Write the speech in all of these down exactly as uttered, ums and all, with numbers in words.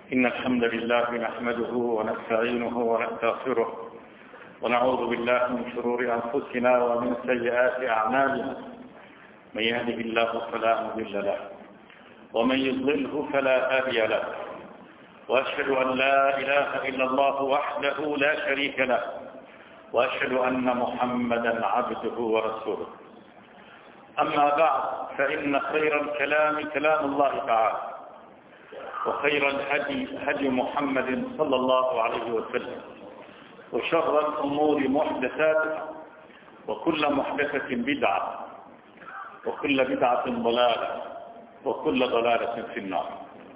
إن الحمد لله نحمده ونستعينه ونستغفره ونعوذ بالله من شرور أنفسنا ومن سيئات أعمالنا. من يهده الله فلا مضل له ومن يضلله فلا هادي له، وأشهد أن لا إله إلا الله وحده لا شريك له، وأشهد أن محمدا عبده ورسوله. أما بعد، فإن خير الكلام كلام الله تعالى، وخير الهدي هدي محمد صلى الله عليه وسلم، وشر الأمور محدثاتها، وكل محدثة بدعة، وكل بدعة ضلالة، وكل ضلالة في النار.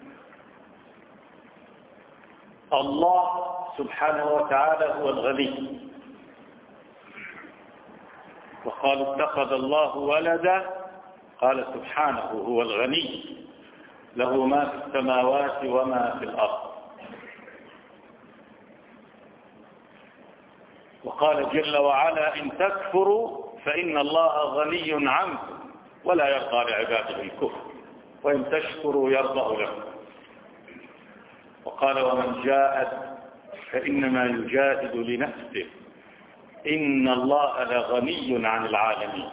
الله سبحانه وتعالى هو الغني، وقال اتخذ الله ولدا، قال سبحانه هو الغني له ما في السماوات وما في الأرض. وقال جل وعلا إن تكفروا فإن الله غني عنكم ولا يرضى لعباده الكفر وإن تشكروا يرضى لكم. وقال ومن جاهد فإنما يجاهد لنفسه إن الله لغني عن العالمين.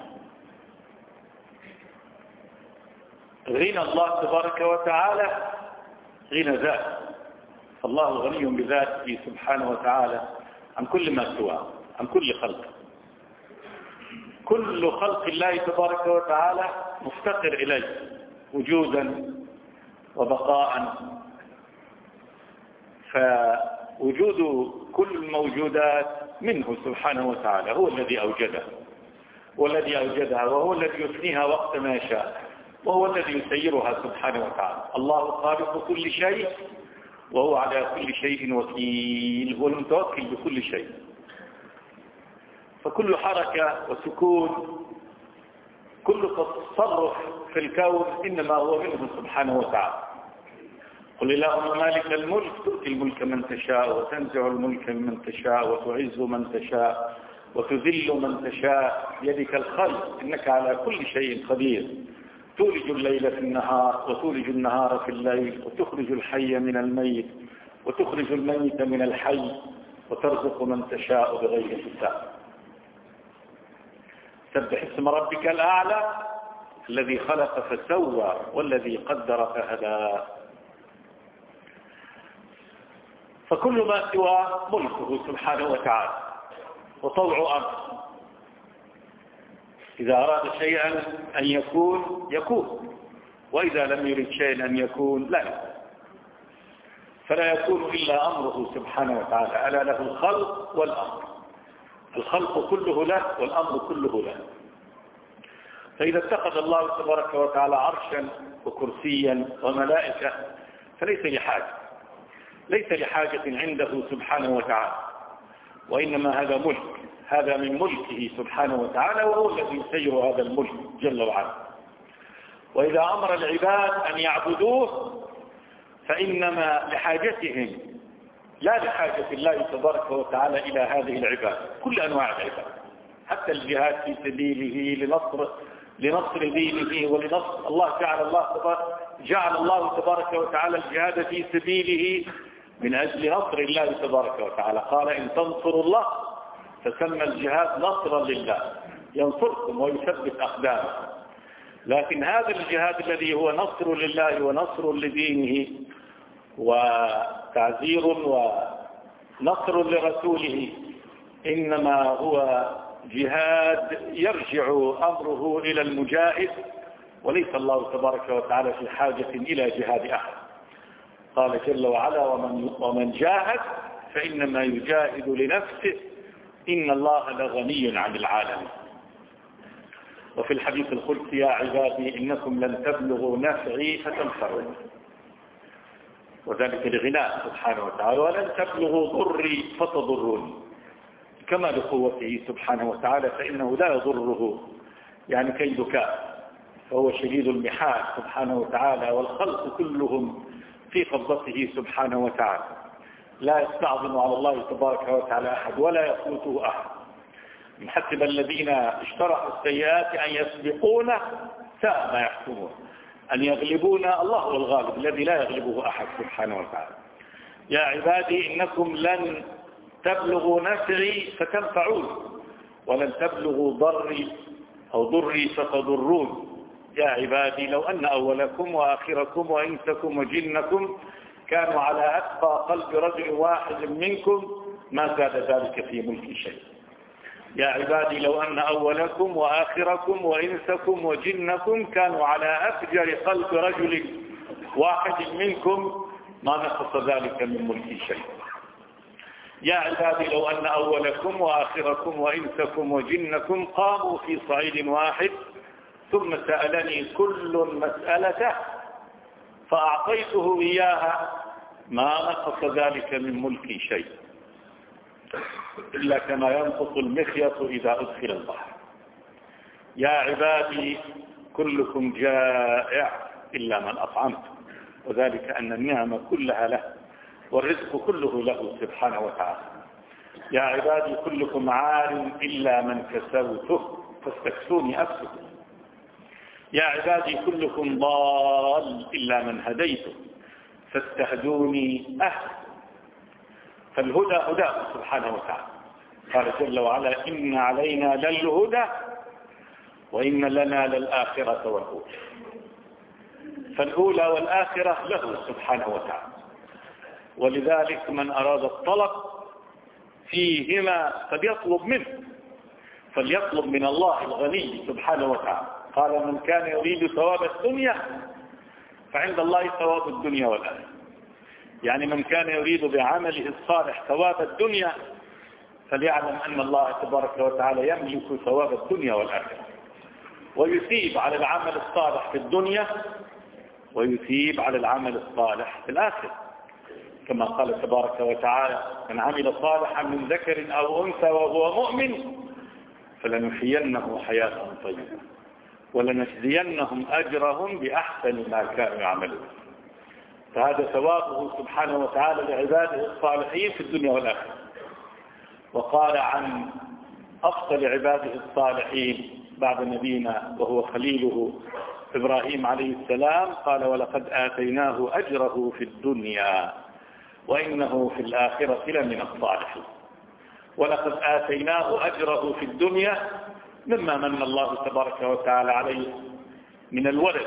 غنى الله تبارك وتعالى غنى ذات، الله غني بذاته سبحانه وتعالى عن كل ما سواه، عن كل خلق. كل خلق الله تبارك وتعالى مفتقر إليه وجودا وبقاء، فوجود كل الموجودات منه سبحانه وتعالى، هو الذي أوجدها والذي أوجدها وهو الذي يفنيها وقت ما يشاء، وهو الذي يسيرها سبحانه وتعالى. الله خالق كل شيء وهو على كل شيء وكيل، هو المتوكل بكل شيء. فكل حركة وسكون، كل تصرف في الكون إنما هو منه سبحانه وتعالى. قل اللهم مالك الملك تؤتي الملك من تشاء وتنزع الملك من تشاء وتعز من تشاء وتذل من تشاء بيدك الخير إنك على كل شيء قدير. تولج الليل في النهار وتولج النهار في الليل وتخرج الحي من الميت وتخرج الميت من الحي وترزق من تشاء بغير حساب. سبح اسم ربك الأعلى الذي خلق فسوى والذي قدر فهدى. فكل ما سواه ملكه سبحانه وتعالى وطوع أمره. إذا أراد شيئا أن يكون يكون، وإذا لم يرد شيئا أن يكون لا يكون. فلا يكون إلا أمره سبحانه وتعالى. ألا له الخلق والأمر، الخلق كله له والأمر كله له. فإذا اتخذ الله تبارك وتعالى عرشا وكرسيا وملائكة فليس لحاجة، ليس لحاجة عنده سبحانه وتعالى، وإنما هذا ملك، هذا من ملكه سبحانه وتعالى، وهو الذي يسير هذا الملك جل وعلا. وإذا أمر العباد أن يعبدوه فإنما لحاجتهم لا لحاجة الله تبارك وتعالى إلى هذه العباد، كل أنواع العباد، حتى الجهاد في سبيله لنصر لنصر دينه ولنصر الله. جعل الله تبارك جعل الله تبارك وتعالى الجهاد في سبيله من أجل نصر الله تبارك وتعالى. قال إن تنصروا الله، فسمى الجهاد نصرا لله، ينصركم ويثبت أقدامكم. لكن هذا الجهاد الذي هو نصر لله ونصر لدينه وتعزير ونصر لرسوله إنما هو جهاد يرجع أمره إلى المجاهد، وليس الله تبارك وتعالى في حاجة إلى جهاد أحد. قال جل وعلا ومن, ومن جاهد فإنما يجاهد لنفسه إن الله لغني عن العالمين. وفي الحديث القدسي يا عبادي إنكم لن تبلغوا نفعي فتنفعون، وذلك لغناء سبحانه وتعالى، ولن تبلغوا ضري فتضروني، كمال قوته سبحانه وتعالى، فإنه لا يضره يعني كيد كافر، فهو شديد المحال سبحانه وتعالى، والخلق كلهم في قبضته سبحانه وتعالى، لا يستعظم على الله تبارك وتعالى أحد ولا يفوته أحد. حسب الذين اشترحوا السيئات أن يسبقونه ساء ما يحكمون. أن يغلبونا، الله هو الغالب الذي لا يغلبه أحد سبحانه وتعالى. يا عبادي إنكم لن تبلغوا نفعي فتنفعون، ولن تبلغوا ضري أو ضري فتضرون. يا عبادي لو أن أولكم وآخركم وإنسكم وجنكم كانوا على أتقى قلب رجل واحد منكم ما زاد ذلك في ملك شيء. يا عبادي لو أن أولكم وآخركم وإنسكم وجنكم كانوا على أفجر قلب رجل واحد منكم ما نقص ذلك من ملك شيء. يا عبادي لو أن أولكم وآخركم وإنسكم وجنكم قاموا في صعيد واحد ثم سألني كل مسألة فأعطيته إياها ما نقص ذلك من ملكي شيء، إلا كما ينقص المخيط إذا أدخل البحر. يا عبادي كلكم جائع إلا من أطعمت، وذلك أن النعمة كلها له والرزق كله له سبحانه وتعالى. يا عبادي كلكم عار إلا من كسوته فاستكسوني أكسو. يا عبادي كلكم ضال إلا من هديته فاستهدوني أهد. فالهدى هداه سبحانه وتعالى. قال جل وعلا إن علينا للهدى وإن لنا للآخرة والأولى. فالأولى والآخرة له سبحانه وتعالى، ولذلك من أراد الطلب فيهما فليطلب منه، فليطلب من الله الغني سبحانه وتعالى. قال من كان يريد ثواب الدنيا فعند الله ثواب الدنيا والآخرة. يعني من كان يريد بعمله الصالح ثواب الدنيا فليعلم أن الله تبارك وتعالى يملك ثواب الدنيا والآخرة، ويثيب على العمل الصالح في الدنيا ويثيب على العمل الصالح في الآخرة، كما قال تبارك وتعالى من عمل صالحا من ذكر أو أنثى وهو مؤمن فلنحيينه حياة طيبة ولنجزينهم أجرهم بأحسن ما كانوا يعملون. فهذا ثوابه سبحانه وتعالى لعباده الصالحين في الدنيا والآخرة. وقال عن أفضل عباده الصالحين بعد نبينا وهو خليله إبراهيم عليه السلام، قال ولقد آتيناه أجره في الدنيا وإنه في الآخرة لمن الصالحين. ولقد آتيناه أجره في الدنيا مما من الله تبارك وتعالى عليه من الولد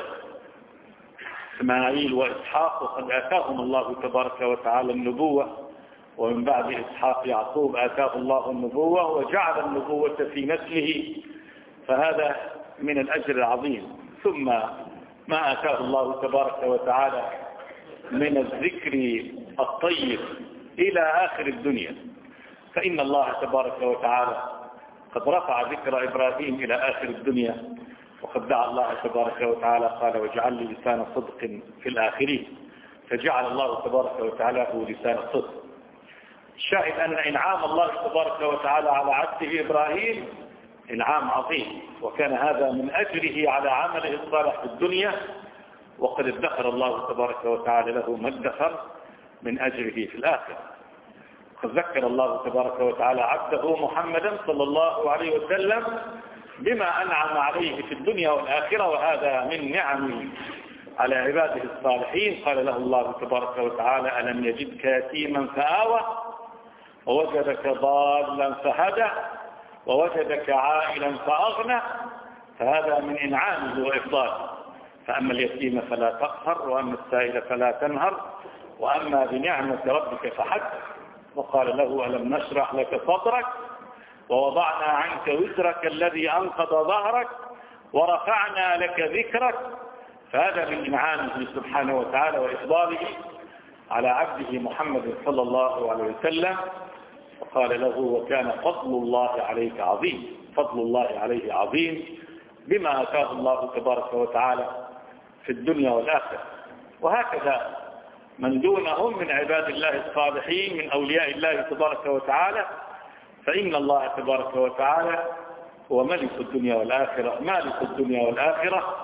إسماعيل وإسحاق، وقد آتاهم الله تبارك وتعالى النبوة، ومن بعد إسحاق يعقوب آتاه الله النبوة وجعل النبوة في نسله، فهذا من الأجر العظيم. ثم ما آتاه الله تبارك وتعالى من الذكر الطيب إلى آخر الدنيا، فإن الله تبارك وتعالى قد رفع ذكر إبراهيم إلى آخر الدنيا، وقد دعا الله تبارك وتعالى قال واجعل لي لسان صدق في الآخرين، فجعل الله تبارك وتعالى له لسان صدق. الشاهد أن إنعام الله تبارك وتعالى على عبده إبراهيم إنعام عظيم، وكان هذا من أجره على عمله الصالح في الدنيا، وقد ادخر الله تبارك وتعالى له ما ادخر من أجره في الآخرة. قد ذكر الله تبارك وتعالى عبده محمدا صلى الله عليه وسلم بما أنعم عليه في الدنيا والآخرة، وهذا من نعمه على عباده الصالحين. قال له الله تبارك وتعالى ألم يجدك يتيما فآوى ووجدك ضالا فهدى ووجدك عائلا فأغنى، فهذا من إنعامه وإفضاله. فأما اليتيم فلا تقهر وأما السائل فلا تنهر وأما بنعمة ربك فحدث. وقال له ألم نشرح لك صدرك ووضعنا عنك وزرك الذي أنقض ظهرك ورفعنا لك ذكرك، فهذا من إنعامه سبحانه وتعالى وإفضاله على عبده محمد صلى الله عليه وسلم. وقال له وكان فضل الله عليك عظيم، فضل الله عليه عظيم بما آتاه الله تبارك وتعالى في الدنيا والآخرة. وهكذا من دونهم من عباد الله الصالحين من أولياء الله تبارك وتعالى، فإن الله تبارك وتعالى هو ملك الدنيا والآخرة، مالك الدنيا والآخرة.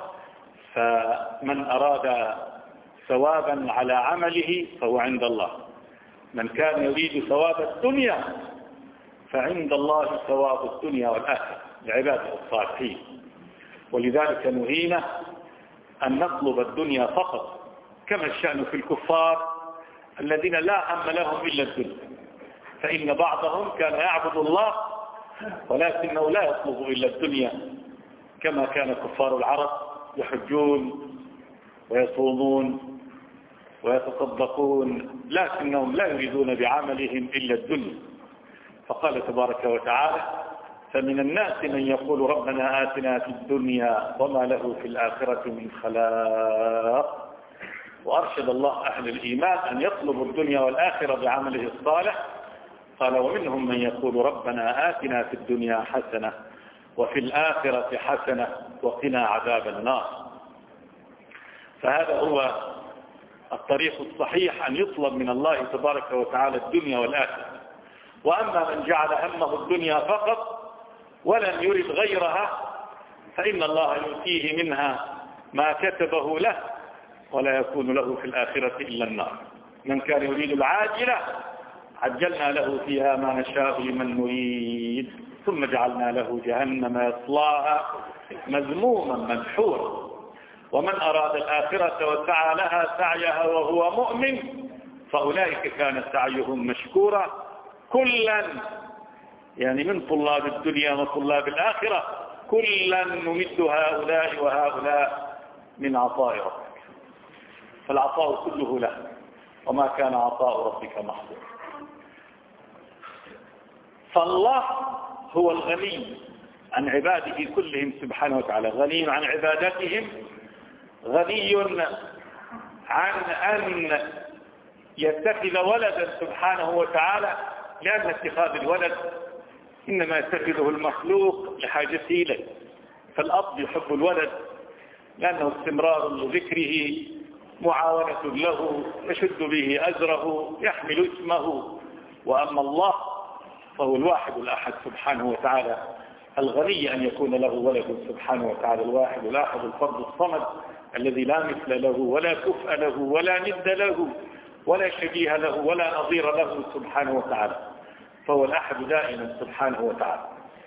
فمن أراد ثوابا على عمله فهو عند الله، من كان يريد ثواب الدنيا فعند الله ثواب الدنيا والآخرة لعباده الصالحين. ولذلك نهينا أن نطلب الدنيا فقط، كما الشأن في الكفار الذين لا هم لهم إلا الدنيا، فإن بعضهم كان يعبد الله ولكنه لا يطلب إلا الدنيا، كما كان كفار العرب يحجون ويصومون ويتصدقون، لكنهم لا يريدون بعملهم إلا الدنيا. فقال تبارك وتعالى: فمن الناس من يقول ربنا آتنا في الدنيا وما له في الآخرة من خلاق. وأرشد الله أهل الإيمان أن يطلبوا الدنيا والآخرة بعمله الصالح. قال: ومنهم من يقول ربنا آتنا في الدنيا حسنة وفي الآخرة حسنة وقنا عذاب النار. فهذا هو الطريق الصحيح، أن يطلب من الله تبارك وتعالى الدنيا والآخرة. وأما من جعل همه الدنيا فقط ولم يرد غيرها فإن الله يؤتيه منها ما كتبه له ولا يكون له في الآخرة إلا النار. من كان يريد العاجلة عجلنا له فيها ما نشاء لمن نريد ثم جعلنا له جهنم يصلاها مذموما مدحورا. ومن أراد الآخرة وسعى لها سعيها وهو مؤمن فأولئك كان سعيهم مشكورا. كلا يعني من طلاب الدنيا وطلاب الآخرة كلا نمد هؤلاء وهؤلاء من عطاء ربك، فالعطاء كله له وما كان عطاء ربك محظورا. فالله هو الغني عن عباده كلهم سبحانه وتعالى، غني عن عبادتهم، غني عن أن يتخذ ولدا سبحانه وتعالى، لأن اتخاذ الولد إنما يتخذه المخلوق لحاجته إليه. فالأب يحب الولد لأنه استمرار لذكره، معاونة له، يشد به أزره، يحمل اسمه. وأما الله فهو الواحد الأحد سبحانه وتعالى، الغني أن يكون له ولد سبحانه وتعالى، الواحد الأحد الفرد الصمد الذي لا مثل له ولا كفء له ولا ند له ولا شبيه له ولا نظير له سبحانه وتعالى، فهو الأحد دائما سبحانه وتعالى.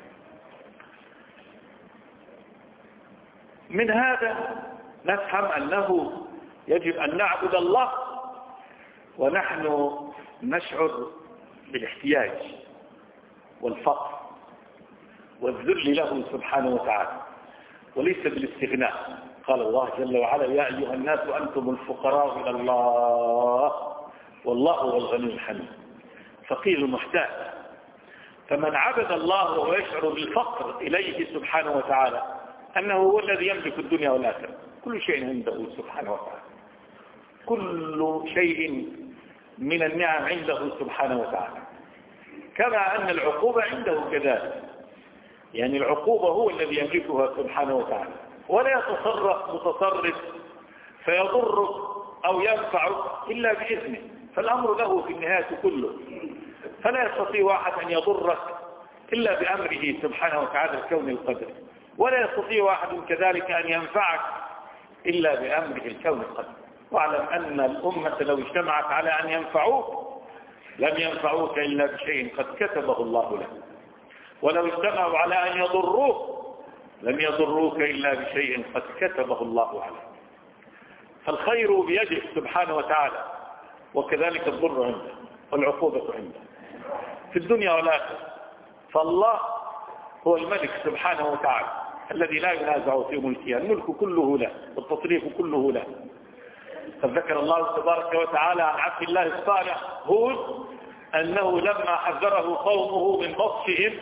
من هذا نفهم أنه يجب أن نعبد الله ونحن نشعر بالاحتياج والفقر والذل له سبحانه وتعالى، وليس بالاستغناء. قال الله جل وعلا: يا أيها الناس أنتم الفقراء إلى الله والله هو الغني الحميد. فقير محتاج. فمن عبد الله وهو يشعر بالفقر إليه سبحانه وتعالى، أنه هو الذي يملك الدنيا والآخرة، كل شيء عنده سبحانه وتعالى، كل شيء من النعم عنده سبحانه وتعالى، كما أن العقوبة عنده كذلك. يعني العقوبة هو الذي يملكها سبحانه وتعالى، ولا يتصرف متصرف فيضرك أو ينفعك إلا بإذنه، فالأمر له في النهاية كله. فلا يستطيع واحد أن يضرك إلا بأمره سبحانه وتعالى الكون القدري، ولا يستطيع واحد كذلك أن ينفعك إلا بأمره الكون القدري. واعلم أن الأمة لو اجتمعت على أن ينفعوك لم ينفعوك إلا بشيء قد كتبه الله لك، ولو اجتمعوا على أن يضروك لم يضروك إلا بشيء قد كتبه الله عليك. فالخير بيده سبحانه وتعالى، وكذلك الضر عنده والعقوبة عنده في الدنيا والآخرة. فالله هو الملك سبحانه وتعالى الذي لا ينازع في ملكه، الملك كله له والتصريف كله له. فذكر الله تبارك وتعالى عن عبد الله الصالح هود أنه لما حذره قومه من بطشهم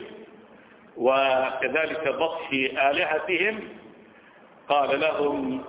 وكذلك بطش آلهتهم قال لهم: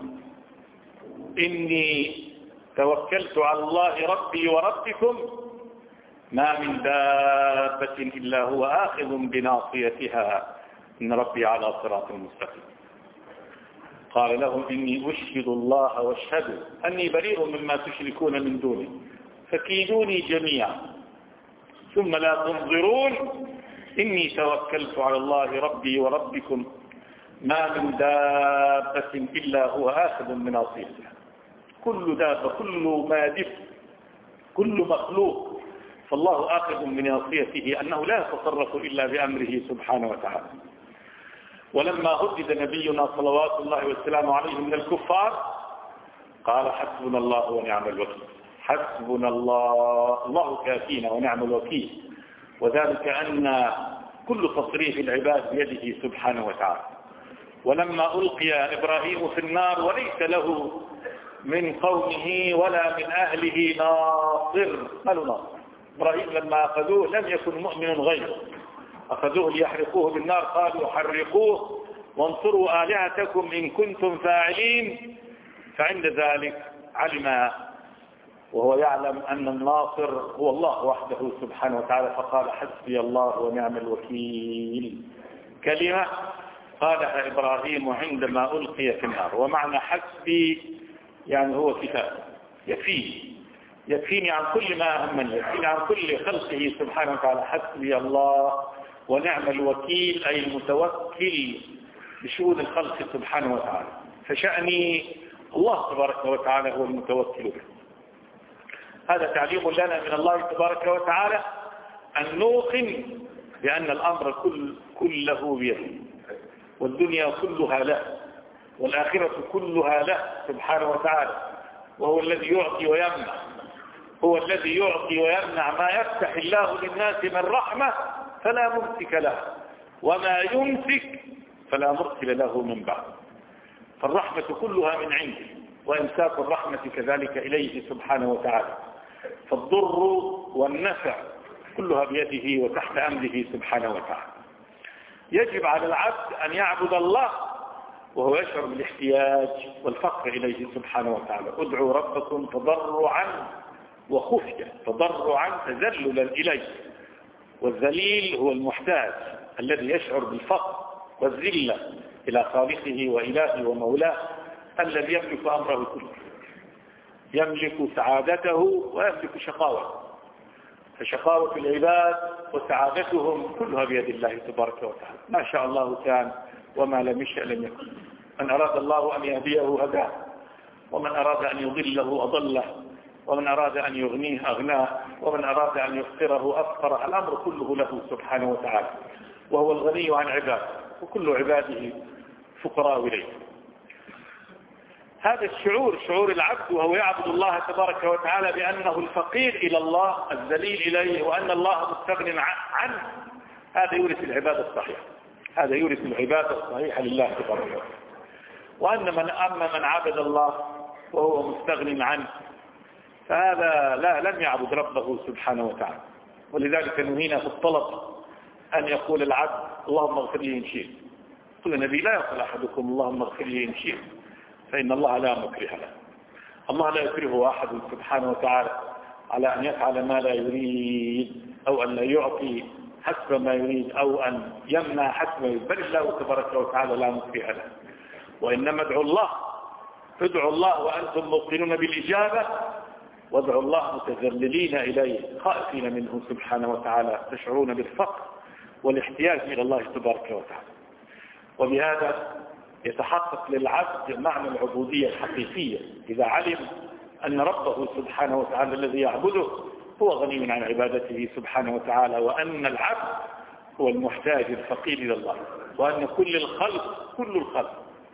إني توكلت على الله ربي وربكم ما من دابة إلا هو آخذ بناصيتها إن ربي على صراط مستقيم. قال لهم: إني أشهد الله واشهدوا أني بريء مما تشركون من دونه فكيدوني جميعا ثم لا تنظرون إني توكلت على الله ربي وربكم ما من دابة إلا هو آخذ بناصيتها. كل دابة، كل مادف، كل مخلوق، فالله آخذ بناصيته، أنه لا يتصرف إلا بأمره سبحانه وتعالى. ولما هدد نبينا صلوات الله والسلام عليه من الكفار قال حسبنا الله ونعم الوكيل. حسبنا الله، الله كافينا ونعم الوكيل. وذلك أن كل تصريف العباد بيده سبحانه وتعالى. ولما ألقي إبراهيم في النار وليس له من قومه ولا من أهله ناصر، قالوا ناصر. إبراهيم لما أخذوه لم يكن مؤمن غيره، أخذوه ليحرقوه بالنار، قالوا حرقوه وانصروا آلهتكم إن كنتم فاعلين. فعند ذلك علم وهو يعلم أن الناصر هو الله وحده سبحانه وتعالى، فقال حسبي الله ونعم الوكيل، كلمة قالها إبراهيم عندما ألقي في النار. ومعنى حسبي يعني هو كفاية، يكفيني يكفيني عن كل ما أهمني، يكفيني عن كل خلقه سبحانه وتعالى. حسبي الله ونعم الوكيل أي المتوكل بشؤون الخلق سبحانه وتعالى. فشأني الله تبارك وتعالى هو المتوكل به. هذا تعليم لنا من الله تبارك وتعالى أن نوقن بأن الأمر كل كله بيده، والدنيا كلها له، والآخرة كلها له سبحانه وتعالى. وهو الذي يعطي ويمنع، هو الذي يعطي ويمنع. ما يفتح الله للناس من رحمة فلا ممسك له، وما يمسك فلا مرسل له من بعد. فالرحمة كلها من عنده، وإمساك الرحمة كذلك إليه سبحانه وتعالى. فالضر والنفع كلها بيده وتحت أمره سبحانه وتعالى. يجب على العبد أن يعبد الله وهو يشعر بالاحتياج والفقر إليه سبحانه وتعالى. ادعوا ربكم تضرعا وخفية، تضرعا تذللا إليه. والذليل هو المحتاج الذي يشعر بالفقر والذلة إلى خالقه وإلهه ومولاه الذي يملك أمره كله، يملك سعادته ويملك شقاوته. فشقاوة العباد وسعادتهم كلها بيد الله تبارك وتعالى. ما شاء الله كان وما لم يشأ لم يكن. من أراد الله أن يهديه هداه، ومن أراد أن يضله أضله، ومن أراد أن يغنيه أغناه، ومن أراد أن يفقره أفقره. الأمر كله له سبحانه وتعالى، وهو الغني عن عباده، وكل عباده فقراء إليه. هذا الشعور شعور العبد وهو يعبد الله تبارك وتعالى بأنه الفقير إلى الله الذليل إليه، وأن الله مستغن عنه، هذا يورث العبادة الصحيحة، هذا يورث العبادة الصحيحة لله تبارك وتعالى. وأن من أما من عبد الله وهو مستغن عنه فهذا لا لم يعبد ربه سبحانه وتعالى. ولذلك نهينا في الطلب أن يقول العبد اللهم اغفر لي إن شئت. قل النبي لا يقول أحدكم اللهم اغفر لي إن شئت، فإن الله لا مكره له. الله لا يكره أحد سبحانه وتعالى على أن يفعل ما لا يريد، أو أن لا يعطي حسب ما يريد، أو أن يمنع حسب ما يريد. بل الله تبارك وتعالى لا مكره له. وإنما ادعوا الله، ادعوا الله وأنتم موقنون بالإجابة، وادعوا الله متذللين إليه خائفين منه سبحانه وتعالى، تشعرون بالفقر والاحتياج إلى الله تبارك وتعالى. وبهذا يتحقق للعبد معنى العبودية الحقيقية إذا علم أن ربه سبحانه وتعالى الذي يعبده هو غني عن عبادته سبحانه وتعالى، وأن العبد هو المحتاج الفقير إلى الله، وأن كل الخلق كل الخلق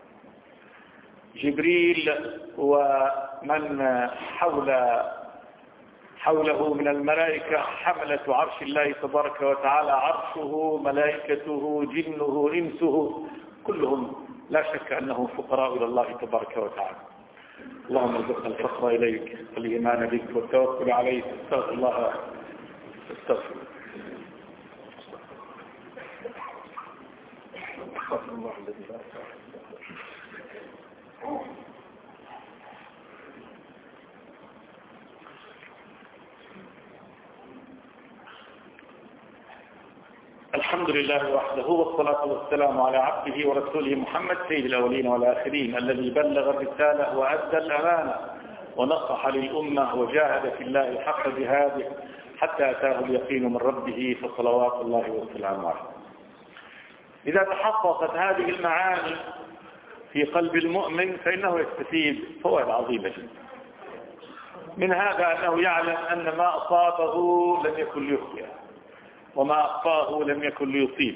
جبريل ومن حول حوله من الملائكة حملة عرش الله تبارك وتعالى، عرشه ملائكته جنه إنسه كلهم لا شك أنهم فقراء إلى الله تبارك وتعالى. اللهم ارزقنا الفقر إليك والإيمان بك والتوكل عليك. استغفر الله استغفر الله الذي لا الحمد لله وحده، والصلاة والسلام على عبده ورسوله محمد سيد الأولين والآخرين، الذي بلغ الرسالة وأدى الأمانة ونصح للأمة وجاهد في الله حق جهاده حتى أتاه اليقين من ربه، فصلوات الله والسلام عليه. إذا تحققت هذه المعاني في قلب المؤمن فإنه يستفيد فوائد عظيمة جدا. من هذا أنه يعلم أن ما أصابه لم يكن ليخطئه، وما أخطاه لم يكن ليصيبه.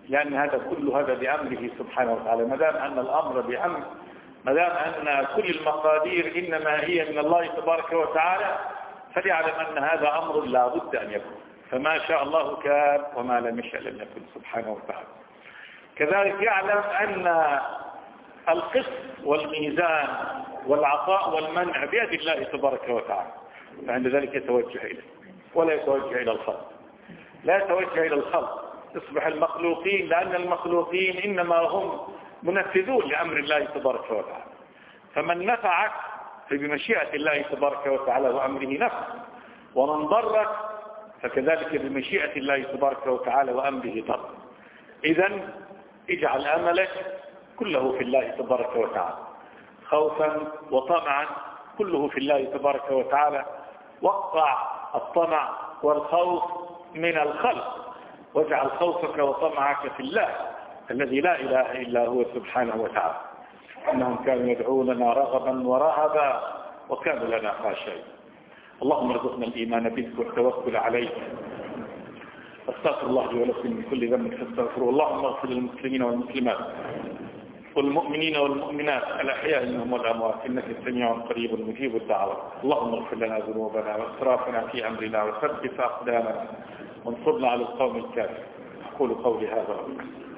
لأن هذا كل هذا بأمره سبحانه وتعالى. ما دام أن الأمر بأمر ما دام أن كل المقادير إنما هي من الله تبارك وتعالى فليعلم أن هذا أمر لا بد أن يكون، فما شاء الله كان وما لم يشأ لم يكن سبحانه وتعالى. كذلك يعلم أن القسط والميزان والعطاء والمنع بيد الله تبارك وتعالى، فعند ذلك يتوجه إليه ولا يتوجه إلى الخلق، لا يتوجه إلى الخلق. يصبح المخلوقين لأن المخلوقين إنما هم منفذون لأمر الله تبارك وتعالى، فمن نفعك فبمشيئة الله تبارك وتعالى وأمره نفع، ومن ضرك فكذلك بمشيئة الله تبارك وتعالى وأمره ضر. إذن اجعل أملك كله في الله تبارك وتعالى، خوفا وطمعا كله في الله تبارك وتعالى. وقع الطمع والخوف من الخلق، واجعل خوفك وطمعك في الله الذي لا إله إلا هو سبحانه وتعالى. إنهم كانوا يدعوننا رغبا ورهبا وكانوا لنا خاشعين. اللهم ارزقنا الإيمان بك والتوكل عليك. استغفر الله لي ولكم من كل ذنب فاستغفروه. اللهم اغفر للمسلمين والمسلمات والمؤمنين والمؤمنات الأحياء منهم والأموات إنك سميع قريب مجيب الدعوات. اللهم اغفر لنا ذنوبنا واسرافنا في أمرنا وثبت أقدامنا وانصرنا على القوم الكافرين. أقول قولي هذا